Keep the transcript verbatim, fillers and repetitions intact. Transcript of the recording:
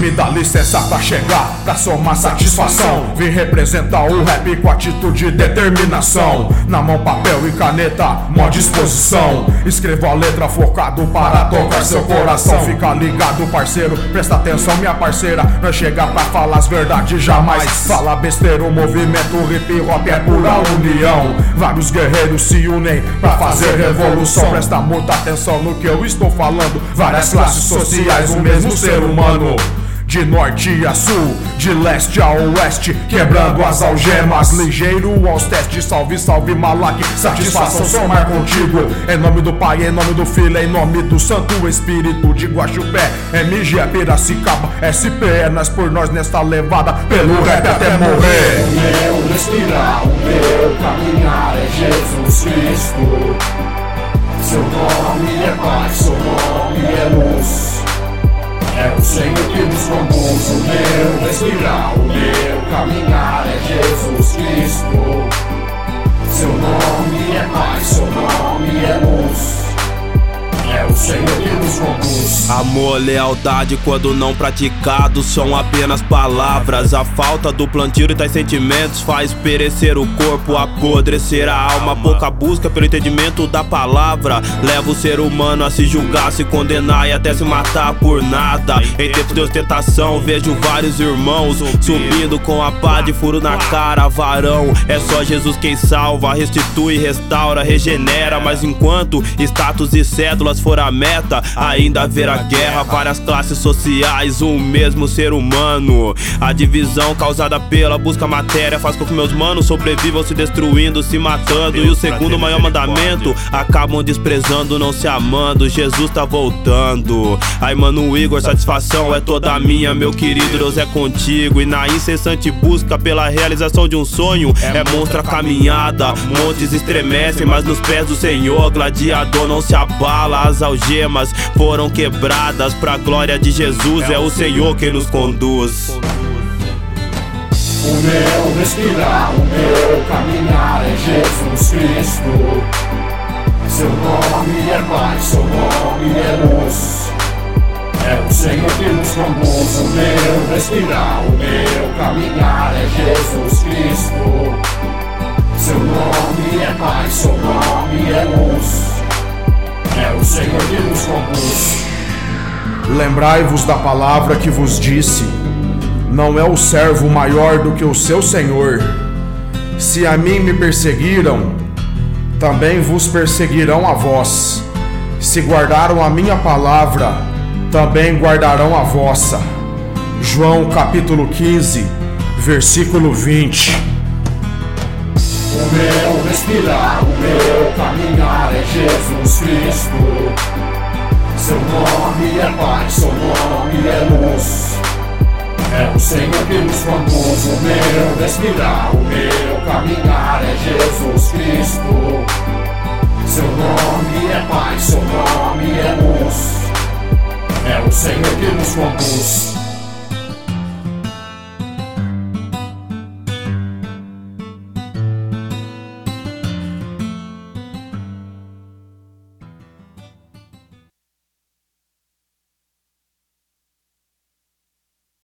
Me dá licença pra chegar, pra somar satisfação. Vim representar o rap com atitude e determinação. Na mão papel e caneta, mó disposição. Escrevo a letra focado para tocar seu coração. Fica ligado, parceiro, presta atenção, minha parceira. Nós chega pra falar as verdades, jamais fala besteira. O movimento hip hop é pura união. Vários guerreiros se unem pra fazer revolução. Presta muita atenção no que eu estou falando. Várias classes sociais, o mesmo ser humano. De norte a sul, de leste a oeste, quebrando as algemas, ligeiro aos testes. Salve, salve Malak, satisfação somar contigo. Em nome do Pai, em nome do Filho, em nome do Santo Espírito. De Guaxupé, M G é Piracicaba, S P é nós por nós nesta levada, pelo rap até morrer. O meu respirar, o meu caminhar é Jesus Cristo. Seu nome é paz, seu nome é luz. É o Senhor que nos conduz. O meu respirar, o meu caminhar é Jesus Cristo. Seu nome é paz, seu nome é luz. É o Senhor que nos conduz. Amor, lealdade quando não praticado são apenas palavras. A falta do plantio de tais sentimentos faz perecer o corpo, apodrecer a alma. Pouca busca pelo entendimento da palavra leva o ser humano a se julgar, se condenar e até se matar por nada. Em tempos de ostentação vejo vários irmãos subindo com a pá de furo na cara, varão. É só Jesus quem salva, restitui, restaura, regenera. Mas enquanto status e cédulas for a meta, ainda haverá guerra. Várias classes sociais, um mesmo ser humano. A divisão causada pela busca matéria faz com que meus manos sobrevivam se destruindo, se matando. E o segundo maior mandamento acabam desprezando, não se amando. Jesus tá voltando. Aí mano Igor, satisfação é toda minha, meu querido, Deus é contigo. E na incessante busca pela realização de um sonho é monstra a caminhada. Montes estremecem, mas nos pés do Senhor gladiador não se abala. As algemas foram quebradas pra glória de Jesus. É o Senhor quem nos conduz. O meu respirar, o meu caminhar é Jesus Cristo. Seu nome é paz, seu nome é luz. É o Senhor que nos conduz. O meu respirar, o meu caminhar é Jesus Cristo. Seu nome é paz, seu nome é luz. É o Senhor que nos conduz. Lembrai-vos da palavra que vos disse: não é o servo maior do que o seu senhor. Se a mim me perseguiram, também vos perseguirão a vós. Se guardaram a minha palavra, também guardarão a vossa. João capítulo quinze, versículo vinte. O meu respirar, o meu caminhar é Jesus Cristo. Seu nome é paz, seu nome é luz. É o Senhor que nos conduz. O meu respirar, o meu caminhar é Jesus Cristo. Seu nome é paz, seu nome é luz. É o Senhor que nos conduz.